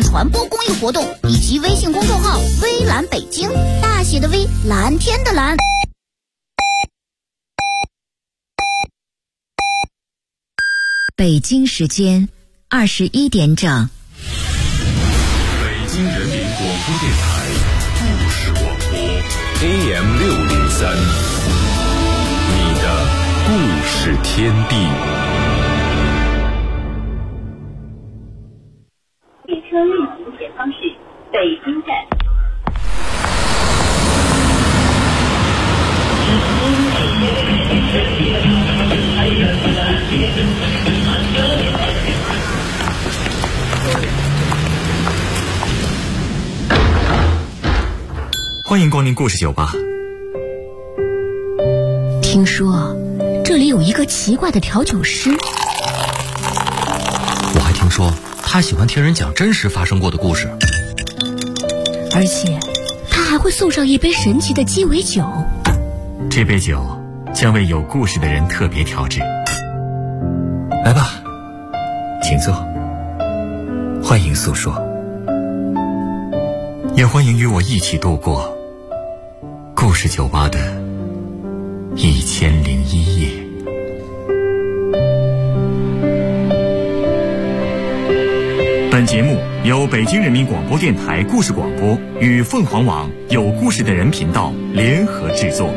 传播公益活动以及微信公众号微蓝北京，大写的微，蓝天的蓝。 北京时间21点整。 北京人民广播电台故事广播 AM603，你的故事天地。 列车运行前方是北京站。 欢迎光临故事酒吧。 听说这里有一个奇怪的调酒师， 我还听说他喜欢听人讲真实发生过的故事， 而且他还会送上一杯神奇的鸡尾酒。 这杯酒将为有故事的人特别调制。来吧，请坐，欢迎诉说，也欢迎与我一起度过故事酒吧的1001夜。本节目由北京人民广播电台故事广播与凤凰网有故事的人频道联合制作。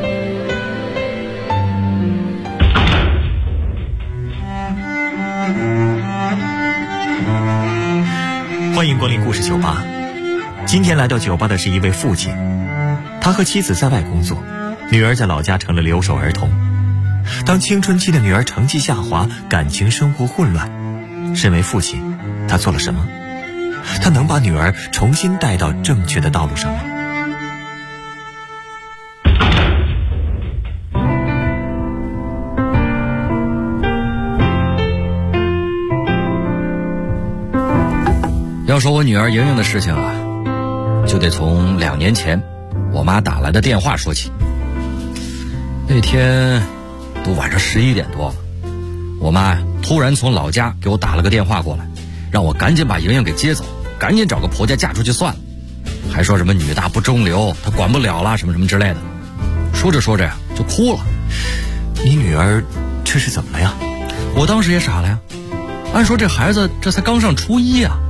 欢迎光临故事酒吧。今天来到酒吧的是一位父亲，他和妻子在外工作，女儿在老家成了留守儿童。当青春期的女儿成绩下滑，感情生活混乱，身为父亲，他做了什么？他能把女儿重新带到正确的道路上吗？ 要说我女儿莹莹的事情啊，就得从2年前我妈打来的电话说起。那天都晚上11点多了，我妈突然从老家给我打了个电话过来，让我赶紧把莹莹给接走，赶紧找个婆家嫁出去算了，还说什么女大不中留，她管不了了什么什么之类的。说着说着呀就哭了。 你女儿这是怎么了呀？ 我当时也傻了呀，按说这孩子这才刚上初1啊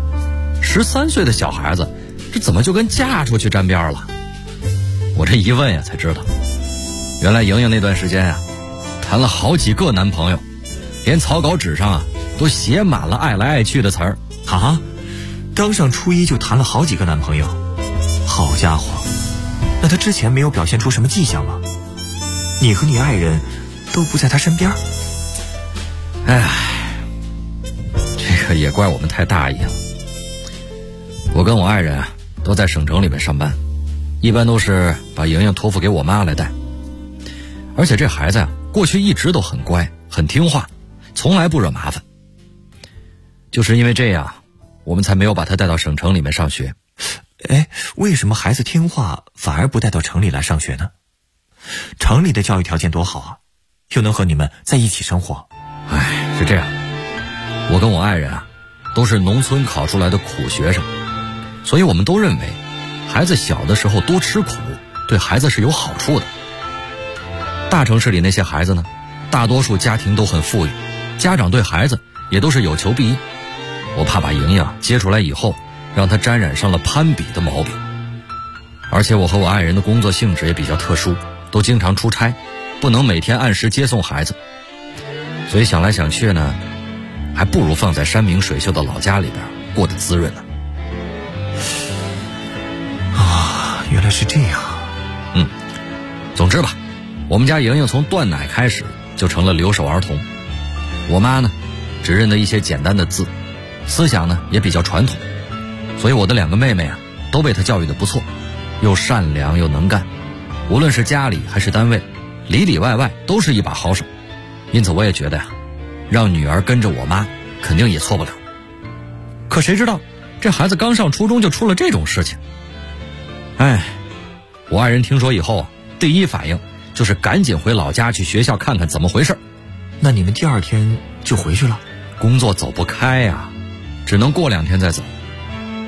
，13岁的小孩子，这怎么就跟嫁出去沾边了？我这一问呀才知道，原来莹莹那段时间啊谈了好几个男朋友，连草稿纸上啊都写满了爱来爱去的词儿。 啊，刚上初1就谈了好几个男朋友，好家伙，那他之前没有表现出什么迹象吗？你和你爱人都不在他身边？ 哎，这个也怪我们太大意了。我跟我爱人啊都在省城里面上班，一般都是把莹莹托付给我妈来带。而且这孩子呀过去一直都很乖很听话，从来不惹麻烦。就是因为这样，我们才没有把他带到省城里面上学。 哎，为什么孩子听话反而不带到城里来上学呢？城里的教育条件多好啊，又能和你们在一起生活。 哎，是这样，我跟我爱人啊都是农村考出来的苦学生，所以我们都认为孩子小的时候多吃苦对孩子是有好处的。大城市里那些孩子呢，大多数家庭都很富裕，家长对孩子也都是有求必应。我怕把莹莹接出来以后让她沾染上了攀比的毛病。而且我和我爱人的工作性质也比较特殊，都经常出差，不能每天按时接送孩子，所以想来想去呢，还不如放在山明水秀的老家里边过得滋润呢。 啊，原来是这样。 总之吧，我们家莹莹从断奶开始就成了留守儿童。我妈呢只认得一些简单的字，思想呢也比较传统，所以我的2个妹妹啊都被她教育得不错，又善良又能干，无论是家里还是单位，里里外外都是一把好手。因此我也觉得呀，让女儿跟着我妈肯定也错不了。可谁知道这孩子刚上初中就出了这种事情。哎，我爱人听说以后啊，第一反应就是赶紧回老家去学校看看怎么回事。 那你们第2天就回去了？ 工作走不开呀，只能过2天再走。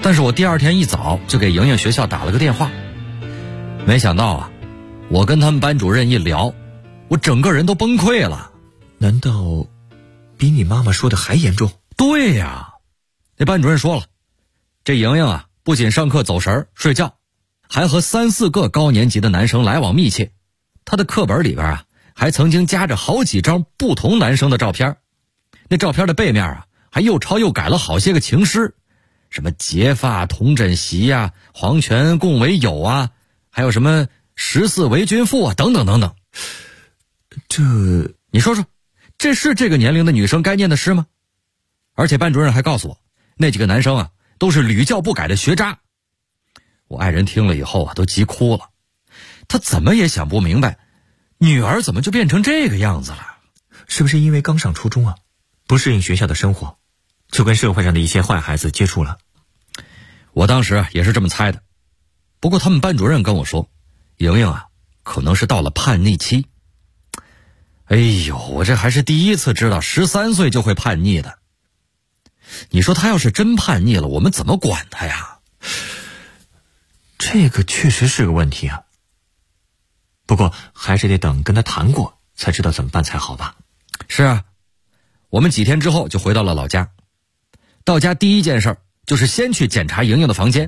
但是我第二天一早就给莹莹学校打了个电话，没想到啊，我跟他们班主任一聊，我整个人都崩溃了。 难道比你妈妈说的还严重？ 对呀，那班主任说了，这莹莹啊，不仅上课走神睡觉，还和3、4个高年级的男生来往密切。她的课本里边啊，还曾经夹着好几张不同男生的照片，那照片的背面啊，还又抄又改了好些个情诗，什么结发同枕席啊，黄泉共为友啊，还有什么14为君妇啊，等等等等。 这你说说，这是这个年龄的女生该念的诗吗？而且班主任还告诉我，那几个男生啊，都是屡教不改的学渣。我爱人听了以后啊，都急哭了。他怎么也想不明白，女儿怎么就变成这个样子了？ 是不是因为刚上初中啊，不适应学校的生活，就跟社会上的一些坏孩子接触了？ 我当时也是这么猜的。不过他们班主任跟我说，莹莹啊，可能是到了叛逆期。哎呦，我这还是第一次知道13岁就会叛逆的。你说他要是真叛逆了，我们怎么管他呀？ 这个确实是个问题啊。不过还是得等跟他谈过才知道怎么办才好吧。 是啊，我们几天之后就回到了老家。到家第一件事就是先去检查莹莹的房间。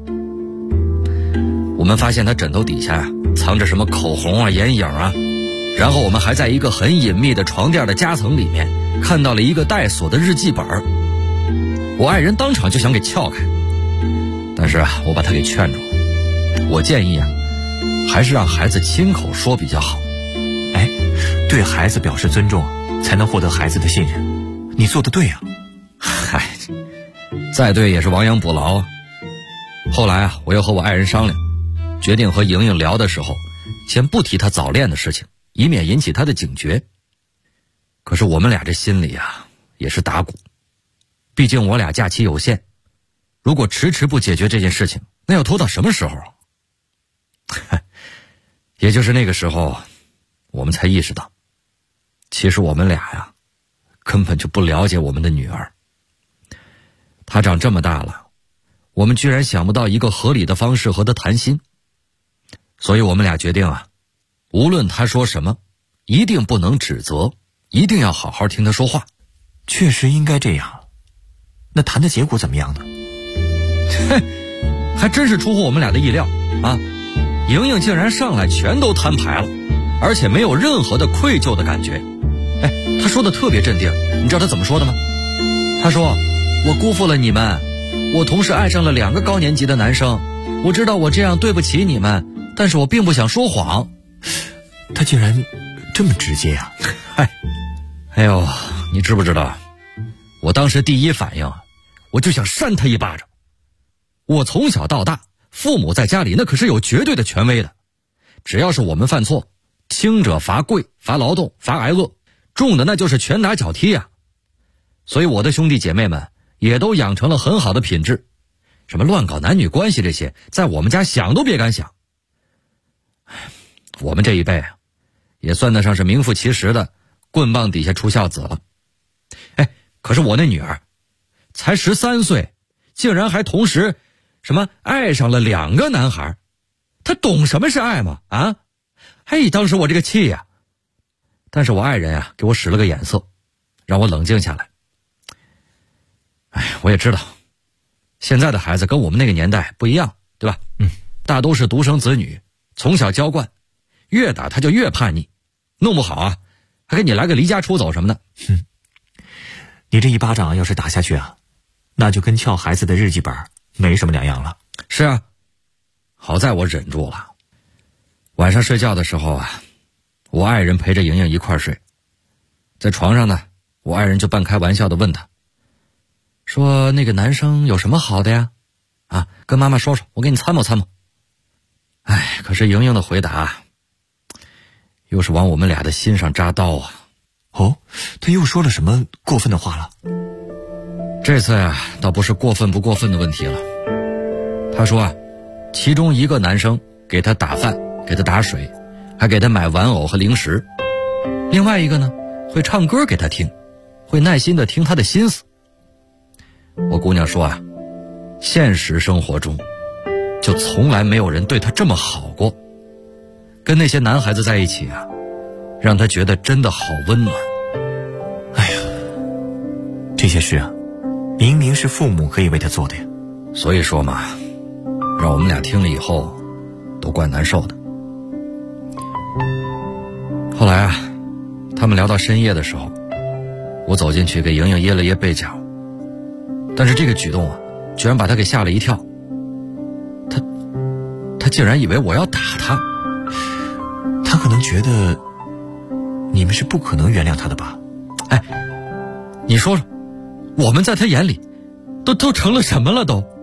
我们发现她枕头底下藏着什么口红啊、眼影啊，然后我们还在一个很隐秘的床垫的夹层里面看到了一个带锁的日记本。我爱人当场就想给撬开，但是啊，我把他给劝住了。我建议啊，还是让孩子亲口说比较好。 哎，对孩子表示尊重，才能获得孩子的信任。你做得对啊。 嗨，再对也是亡羊补牢啊。后来啊，我又和我爱人商量，决定和莹莹聊的时候，先不提她早恋的事情，以免引起她的警觉。可是我们俩这心里啊，也是打鼓。毕竟我俩假期有限，如果迟迟不解决这件事情，那要拖到什么时候？也就是那个时候，我们才意识到，其实我们俩呀，根本就不了解我们的女儿。她长这么大了，我们居然想不到一个合理的方式和她谈心。所以我们俩决定啊，无论她说什么，一定不能指责，一定要好好听她说话。 确实应该这样。那谈的结果怎么样呢？ 还真是出乎我们俩的意料啊！莹莹竟然上来全都摊牌了，而且没有任何的愧疚的感觉。哎，她说的特别镇定，你知道她怎么说的吗？她说：“我辜负了你们，我同时爱上了2个高年级的男生，我知道我这样对不起你们，但是我并不想说谎。” 她竟然这么直接啊！ 哎呦，你知不知道？我当时第一反应，我就想扇他一巴掌。我从小到大，父母在家里那可是有绝对的权威的，只要是我们犯错，轻者罚跪、罚劳动、罚挨饿，重的那就是拳打脚踢啊。所以我的兄弟姐妹们也都养成了很好的品质，什么乱搞男女关系这些，在我们家想都别敢想。我们这一辈啊，也算得上是名副其实的棍棒底下出孝子了。哎，可是我那女儿才13岁，竟然还同时什么爱上了2个男孩，她懂什么是爱吗？啊！嘿，当时我这个气呀！但是我爱人啊，给我使了个眼色，让我冷静下来。哎，我也知道，现在的孩子跟我们那个年代不一样，对吧？大都是独生子女，从小娇惯，越打他就越叛逆，弄不好啊，还给你来个离家出走什么的。 你这一巴掌要是打下去啊，那就跟撬孩子的日记本没什么两样了。 是啊，好在我忍住了。晚上睡觉的时候啊，我爱人陪着莹莹一块睡，在床上呢，我爱人就半开玩笑的问她，说那个男生有什么好的呀？啊，跟妈妈说说，我给你参谋参谋。哎，可是莹莹的回答又是往我们俩的心上扎刀啊。 哦，他又说了什么过分的话了？ 这次啊，倒不是过分不过分的问题了。他说啊，其中一个男生给他打饭，给他打水，还给他买玩偶和零食。另外一个呢，会唱歌给他听，会耐心的听他的心思。我姑娘说啊， 现实生活中就从来没有人对她这么好过。跟那些男孩子在一起啊，让她觉得真的好温暖。 哎呀，这些事啊，明明是父母可以为她做的呀。 所以说嘛，让我们俩听了以后都怪难受的。后来啊，他们聊到深夜的时候，我走进去给莹莹掖了掖被角，但是这个举动啊，居然把她给吓了一跳。她竟然以为我要打她。 她可能觉得你们是不可能原谅她的吧？ 哎，你说说，我们在她眼里都成了什么了都？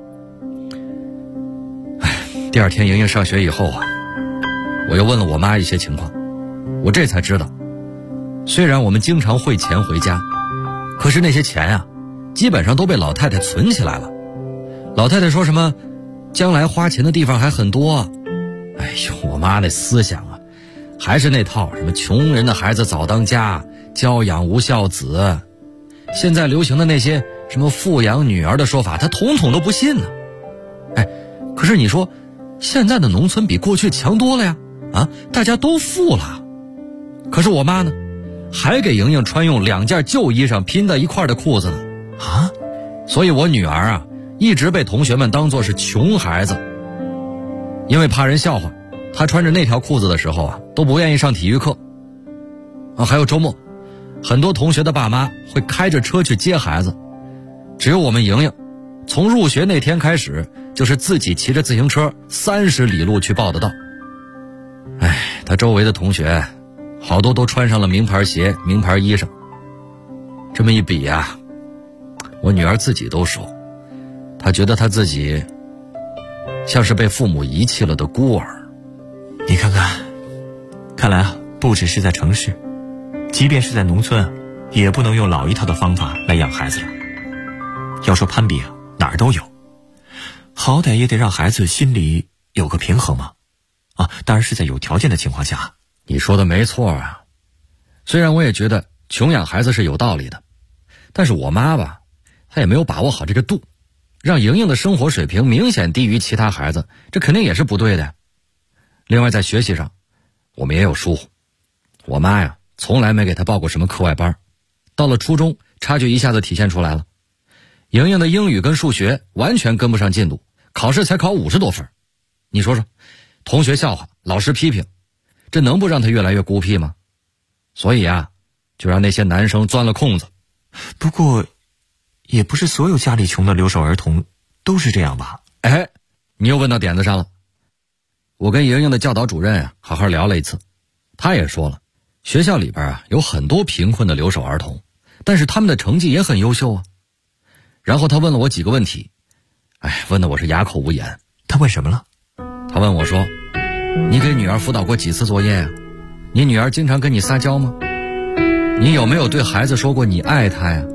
哎，第二天莹莹上学以后啊，我又问了我妈一些情况，我这才知道，虽然我们经常汇钱回家，可是那些钱啊，基本上都被老太太存起来了。老太太说什么将来花钱的地方还很多。哎呦，我妈那思想啊，还是那套什么穷人的孩子早当家，教养无孝子，现在流行的那些什么富养女儿的说法，她统统都不信呢。哎，可是你说现在的农村比过去强多了呀，啊，大家都富了。可是我妈呢，还给莹莹穿用2件旧衣裳拼在一块的裤子呢。啊，所以我女儿啊，一直被同学们当作是穷孩子。因为怕人笑话，她穿着那条裤子的时候啊，都不愿意上体育课。啊，还有周末，很多同学的爸妈会开着车去接孩子，只有我们莹莹，从入学那天开始，就是自己骑着自行车30里路去报的到。哎，她周围的同学好多都穿上了名牌鞋、名牌衣裳。这么一比啊，我女儿自己都说，她觉得她自己像是被父母遗弃了的孤儿。 你看看，看来啊，不只是在城市，即便是在农村，也不能用老一套的方法来养孩子了。要说攀比啊，哪儿都有，好歹也得让孩子心里有个平衡嘛。啊，当然是在有条件的情况下。 你说的没错啊，虽然我也觉得穷养孩子是有道理的，但是我妈吧，她也没有把握好这个度，让莹莹的生活水平明显低于其他孩子，这肯定也是不对的。另外在学习上，我们也有疏忽。我妈呀，从来没给她报过什么课外班，到了初中，差距一下子体现出来了。莹莹的英语跟数学完全跟不上进度，考试才考50多分。你说说，同学笑话，老师批评，这能不让她越来越孤僻吗？所以啊，就让那些男生钻了空子。 不过也不是所有家里穷的留守儿童都是这样吧？ 哎，你又问到点子上了。我跟莹莹的教导主任啊好好聊了一次，他也说了，学校里边啊有很多贫困的留守儿童，但是他们的成绩也很优秀啊。然后他问了我几个问题，哎，问得我是哑口无言。 他问什么了？ 他问我说，你给女儿辅导过几次作业啊？你女儿经常跟你撒娇吗？你有没有对孩子说过你爱她呀？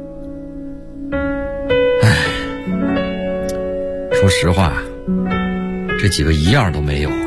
哎，说实话，这几个一样都没有啊。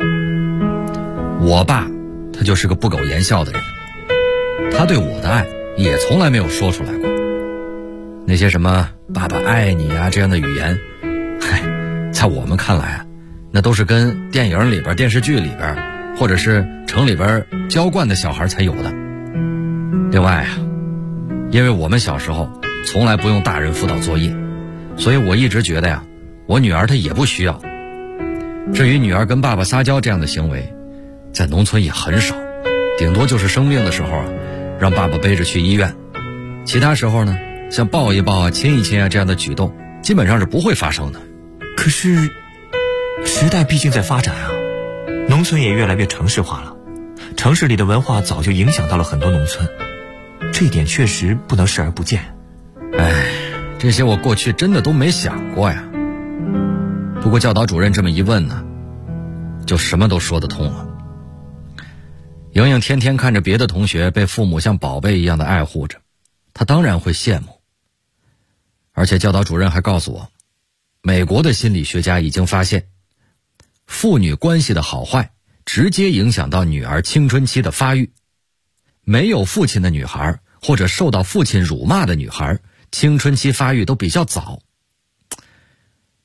我爸他就是个不苟言笑的人，他对我的爱也从来没有说出来过。那些什么爸爸爱你啊这样的语言，嗨，在我们看来啊，那都是跟电影里边、电视剧里边，或者是城里边娇惯的小孩才有的。另外啊，因为我们小时候从来不用大人辅导作业，所以我一直觉得呀，我女儿她也不需要。至于女儿跟爸爸撒娇这样的行为，在农村也很少，顶多就是生病的时候啊，让爸爸背着去医院。其他时候呢，像抱一抱啊、亲一亲啊这样的举动，基本上是不会发生的。 可是时代毕竟在发展啊，农村也越来越城市化了，城市里的文化早就影响到了很多农村，这一点确实不能视而不见。 哎，这些我过去真的都没想过呀。不过教导主任这么一问呢，就什么都说得通了。莹莹天天看着别的同学被父母像宝贝一样的爱护着，她当然会羡慕。而且教导主任还告诉我，美国的心理学家已经发现，父女关系的好坏直接影响到女儿青春期的发育。没有父亲的女孩，或者受到父亲辱骂的女孩，青春期发育都比较早。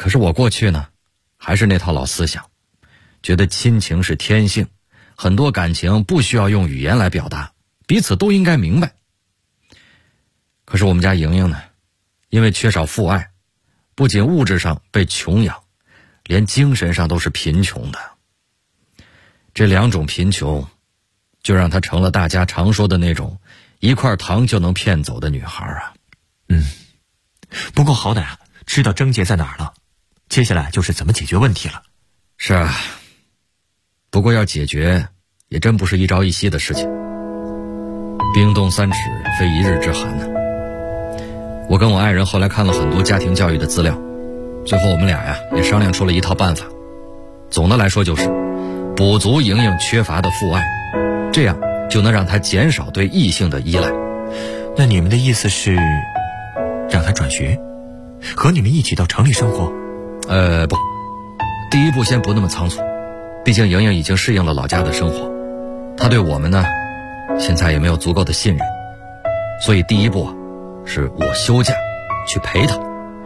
可是我过去呢，还是那套老思想，觉得亲情是天性，很多感情不需要用语言来表达，彼此都应该明白。可是我们家莹莹呢，因为缺少父爱，不仅物质上被穷养，连精神上都是贫穷的。这两种贫穷，就让她成了大家常说的那种一块糖就能骗走的女孩啊。 不过好歹知道症结在哪儿了，接下来就是怎么解决问题了。 是啊，不过要解决也真不是一朝一夕的事情。冰冻三尺非一日之寒呢。我跟我爱人后来看了很多家庭教育的资料，最后我们俩也商量出了一套办法。总的来说就是补足莹莹缺乏的父爱，这样就能让她减少对异性的依赖。 那你们的意思是让她转学，和你们一起到城里生活？ 不，第一步先不那么仓促，毕竟莹莹已经适应了老家的生活，她对我们呢现在也没有足够的信任，所以第一步是我休假去陪她。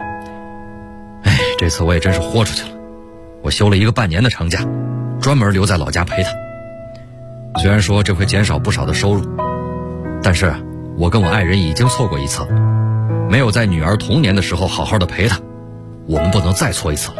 这次我也真是豁出去了，我休了一个半年的长假，专门留在老家陪她。虽然说这会减少不少的收入，但是我跟我爱人已经错过一次了，没有在女儿童年的时候好好的陪她，我们不能再错一次了。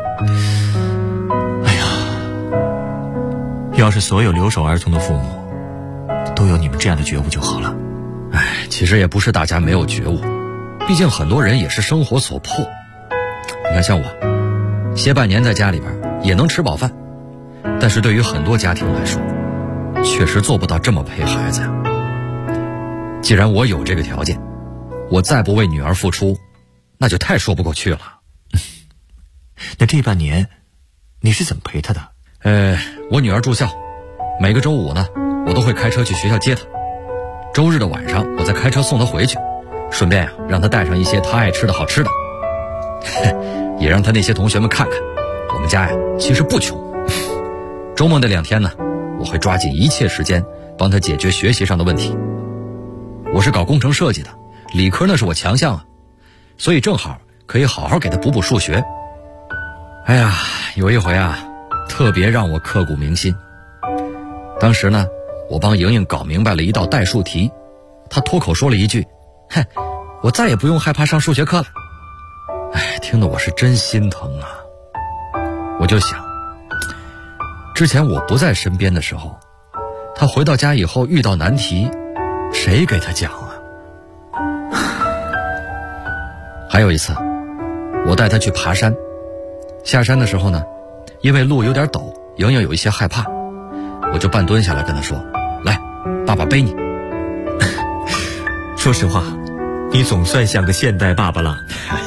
要是所有留守儿童的父母都有你们这样的觉悟就好了。 其实也不是大家没有觉悟，毕竟很多人也是生活所迫。你看像我，歇半年在家里边也能吃饱饭，但是对于很多家庭来说，确实做不到这么陪孩子呀。既然我有这个条件，我再不为女儿付出，那就太说不过去了。 那这半年你是怎么陪她的？ 我女儿住校，每个周五呢，我都会开车去学校接她。周日的晚上，我再开车送她回去，顺便让她带上一些她爱吃的好吃的，也让她那些同学们看看，我们家其实不穷。周末那2天呢，我会抓紧一切时间帮她解决学习上的问题。我是搞工程设计的，理科那是我强项啊，所以正好可以好好给她补补数学。有一回特别让我刻骨铭心。当时呢，我帮莹莹搞明白了一道代数题，她脱口说了一句：我再也不用害怕上数学课了。听得我是真心疼啊。我就想，之前我不在身边的时候，她回到家以后遇到难题，谁给她讲啊？还有一次，我带她去爬山，下山的时候呢，因为路有点陡，莹莹有一些害怕，我就半蹲下来跟她说：来，爸爸背你。 说实话，你总算像个现代爸爸了。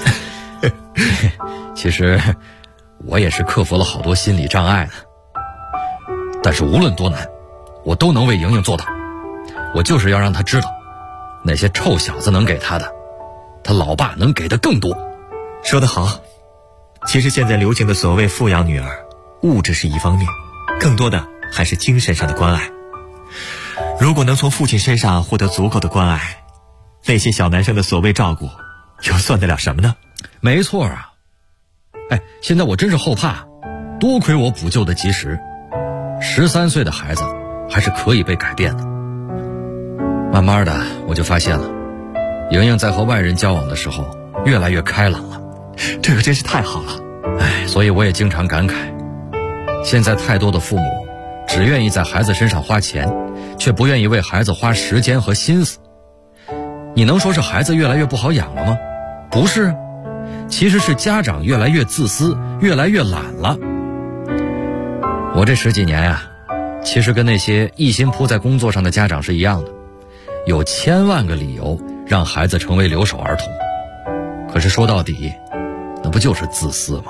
其实我也是克服了好多心理障碍的，但是无论多难，我都能为莹莹做到。我就是要让她知道，那些臭小子能给她的，她老爸能给的更多。 说得好，其实现在流行的所谓富养女儿，物质是一方面，更多的还是精神上的关爱。如果能从父亲身上获得足够的关爱，那些小男生的所谓照顾又算得了什么呢？ 没错啊。现在我真是后怕，多亏我补救的及时，13岁的孩子还是可以被改变的。慢慢的我就发现了，莹莹在和外人交往的时候越来越开朗了， 这可真是太好了。 所以我也经常感慨，现在太多的父母只愿意在孩子身上花钱，却不愿意为孩子花时间和心思。你能说是孩子越来越不好养了吗？不是，其实是家长越来越自私，越来越懒了。我这10几年其实跟那些一心扑在工作上的家长是一样的，有1000万个理由让孩子成为留守儿童，可是说到底，那不就是自私吗？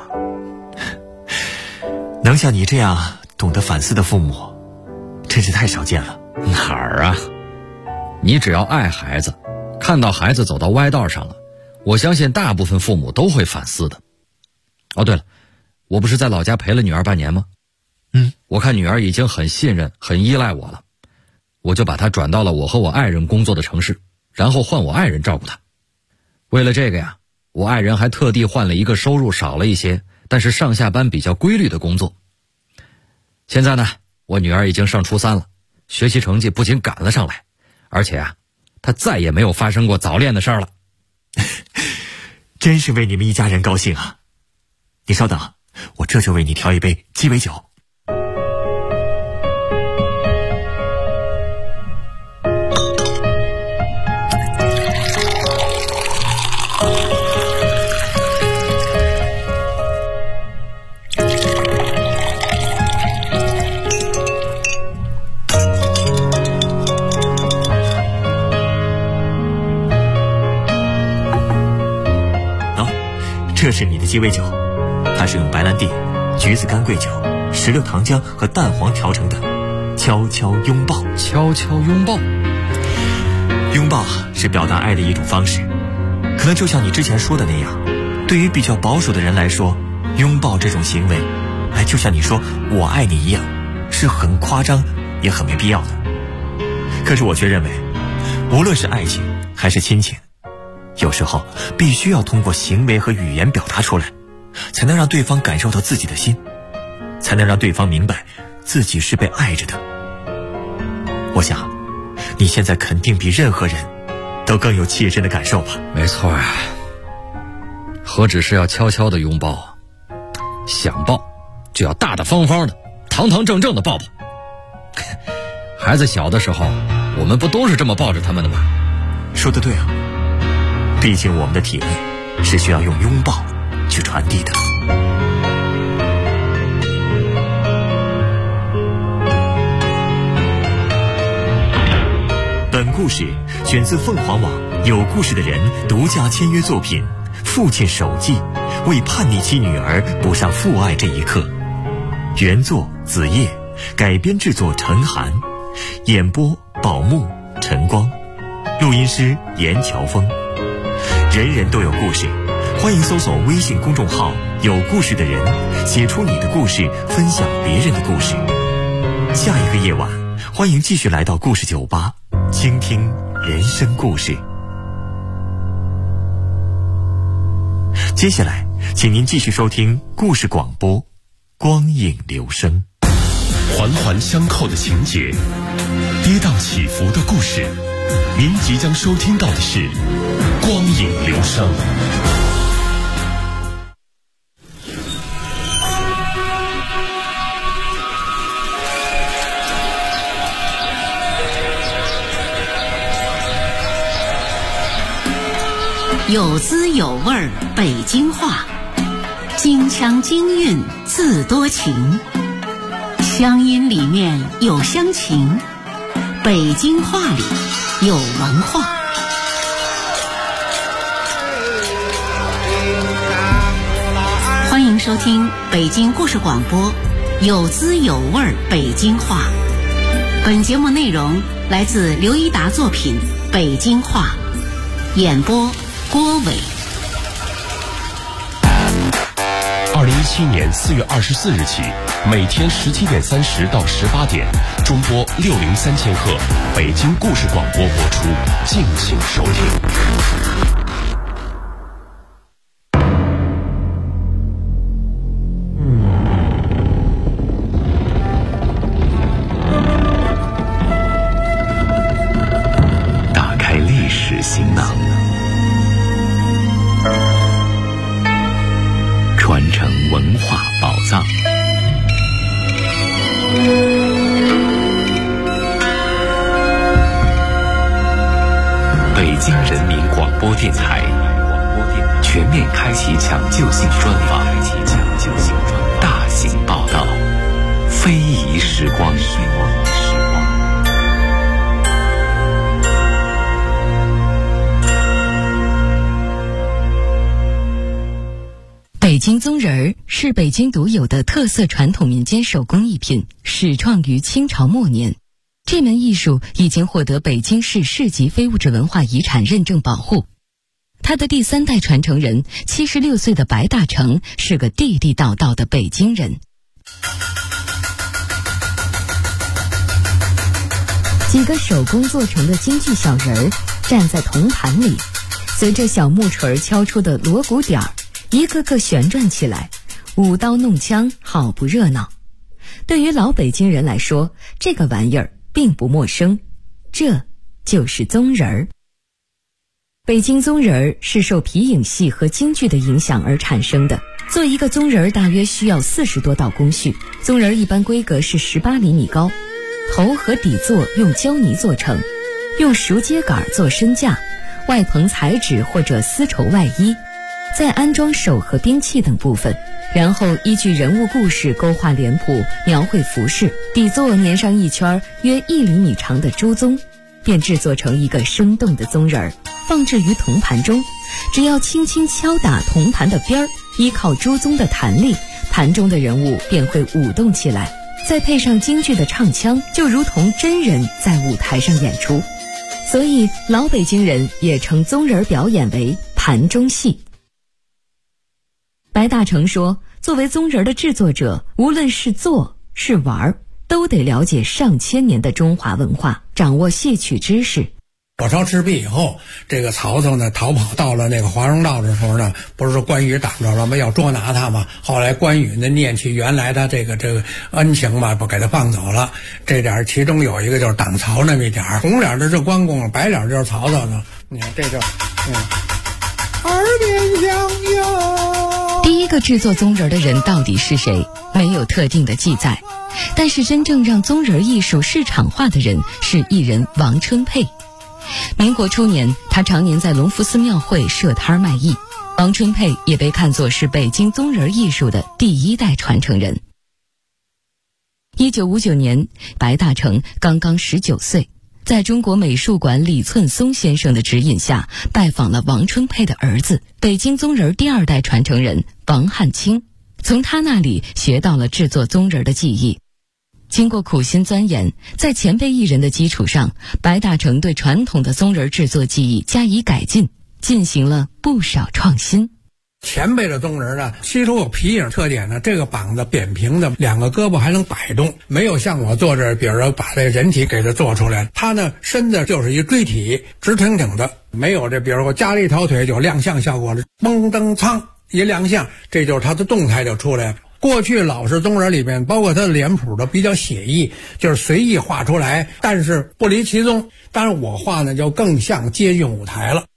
能像你这样懂得反思的父母，真是太少见了。 哪儿啊？你只要爱孩子，看到孩子走到歪道上了，我相信大部分父母都会反思的。对了，我不是在老家陪了女儿半年吗？我看女儿已经很信任很依赖我了，我就把她转到了我和我爱人工作的城市，然后换我爱人照顾她。为了这个我爱人还特地换了一个收入少了一些但是上下班比较规律的工作。现在呢，我女儿已经上初3了，学习成绩不仅赶了上来，而且她再也没有发生过早恋的事儿了。 真是为你们一家人高兴啊！你稍等，我这就为你调一杯鸡尾酒。这是你的鸡尾酒，它是用白兰地、橘子干桂酒、石榴糖浆和蛋黄调成的。悄悄拥抱， 悄悄拥抱。 拥抱是表达爱的一种方式，可能就像你之前说的那样，对于比较保守的人来说，拥抱这种行为，就像你说我爱你一样，是很夸张也很没必要的。可是我却认为，无论是爱情还是亲情，有时候必须要通过行为和语言表达出来，才能让对方感受到自己的心，才能让对方明白自己是被爱着的。我想你现在肯定比任何人都更有切身的感受吧。 没错啊，何止是要悄悄的拥抱，想抱就要大大方方的堂堂正正的抱抱。孩子小的时候我们不都是这么抱着他们的吗？ 说得对啊，毕竟我们的体味是需要用拥抱去传递的。本故事选自凤凰网有故事的人独家签约作品《父亲手记》，为叛逆期女儿补上父爱这一刻。原作子夜，改编制作陈寒，演播宝木、陈光，录音师严乔峰。人人都有故事，欢迎搜索微信公众号有故事的人，写出你的故事，分享别人的故事。下一个夜晚，欢迎继续来到故事酒吧，倾听人生故事。接下来请您继续收听故事广播，光影留声。 环环相扣的情节，跌宕起伏的故事，您即将收听到的是光影留声。 有滋有味儿北京话，京腔京韵自多情，乡音里面有乡情，北京话里有文化。欢迎收听北京故事广播有滋有味儿北京话。本节目内容来自刘一达作品《北京话》，演播郭伟。 2017年4月24日起，每天17点30到18点，中波603000赫，北京故事广播播出，敬请收听。打开历史行囊，传承文化宝藏。北京人民广播电台全面开启抢救性专访，大型报道，非遗时光。 北京宗人儿是北京独有的特色传统民间手工艺品，始创于清朝末年。这门艺术已经获得北京市市级非物质文化遗产认证保护。他的第3代传承人76岁的白大成是个地地道道的北京人。几个手工做成的京剧小人儿站在铜盘里，随着小木锤敲出的锣鼓点儿，一个个旋转起来， 舞刀弄枪，好不热闹。对于老北京人来说，这个玩意儿并不陌生，这就是宗人儿。北京宗人儿是受皮影戏和京剧的影响而产生的。做一个宗人儿大约需要40多道工序，宗人儿一般规格是18厘米高，头和底座用胶泥做成，用熟秸秆做身架，外棚彩纸或者丝绸外衣，再安装手和兵器等部分，然后依据人物故事勾画脸谱，描绘服饰，底座粘上一圈约1厘米长的猪鬃，便制作成一个生动的宗人儿，放置于铜盘中。只要轻轻敲打铜盘的边儿，依靠猪鬃的弹力，盘中的人物便会舞动起来，再配上京剧的唱腔，就如同真人在舞台上演出。所以老北京人也称宗人表演为盘中戏。白大成说，作为宗人的制作者，无论是做是玩，都得了解上千年的中华文化，掌握戏曲知识。 火烧赤壁以后，这个曹操呢逃跑到了那个华容道的时候呢，不是关羽挡着了吗？要捉拿他嘛。后来关羽呢念起原来他这个恩情吧，不给他放走了。这点其中有一个就是挡曹那么一点，红脸的是关公，白脸就是曹操呢。你看这就耳边响哟。 第一个制作宗人的人到底是谁？没有特定的记载。但是真正让宗人艺术市场化的人是艺人王春佩。民国初年，他常年在隆福寺庙会设摊卖艺。王春佩也被看作是北京宗人艺术的第1代传承人。1959年，白大成刚刚19岁，在中国美术馆李寸松先生的指引下，拜访了王春佩的儿子，北京宗人第2代传承人王汉卿，从他那里学到了制作宗人的技艺。经过苦心钻研，在前辈艺人的基础上，白大成对传统的宗人制作技艺加以改进，进行了不少创新。 前辈的宗人呢，其中有皮影特点呢，这个膀子扁平的，2个胳膊还能摆动，没有像我做这，比如说把这人体给它做出来。他呢身子就是一锥体，直挺挺的，没有这比如说加了一条腿就亮相效果了，嘣噔噌一亮相，这就是他的动态就出来了。过去老式宗人里面，包括他的脸谱的比较写意，就是随意画出来，但是不离其宗。当然我画呢就更像接近舞台了。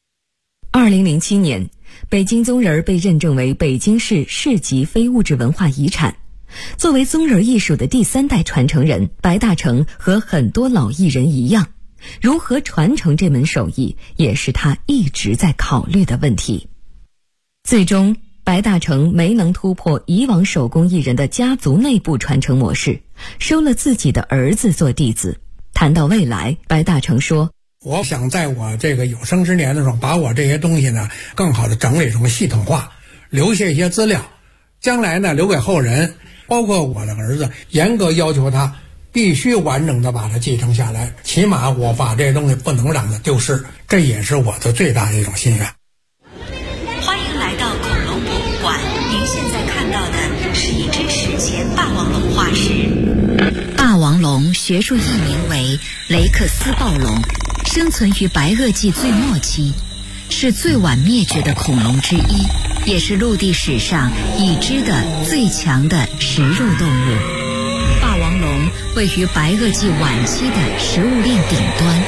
2007年，北京宗人被认证为北京市市级非物质文化遗产。作为宗人艺术的第3代传承人，白大成和很多老艺人一样，如何传承这门手艺，也是他一直在考虑的问题。最终白大成没能突破以往手工艺人的家族内部传承模式，收了自己的儿子做弟子。谈到未来，白大成说， 我想在我这个有生之年的时候，把我这些东西呢更好的整理成系统化，留下一些资料，将来呢留给后人，包括我的儿子，严格要求他必须完整的把它继承下来，起码我把这些东西不能让它丢失，这也是我的最大的一种心愿。 欢迎来到恐龙博物馆，您现在看到的是一只史前霸王龙化石。霸王龙学术译名为雷克斯暴龙，生存于白垩纪最末期，是最晚灭绝的恐龙之一，也是陆地史上已知的最强的食肉动物。霸王龙位于白垩纪晚期的食物链顶端。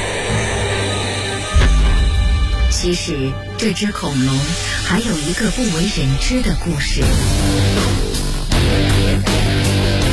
其实这只恐龙还有一个不为人知的故事。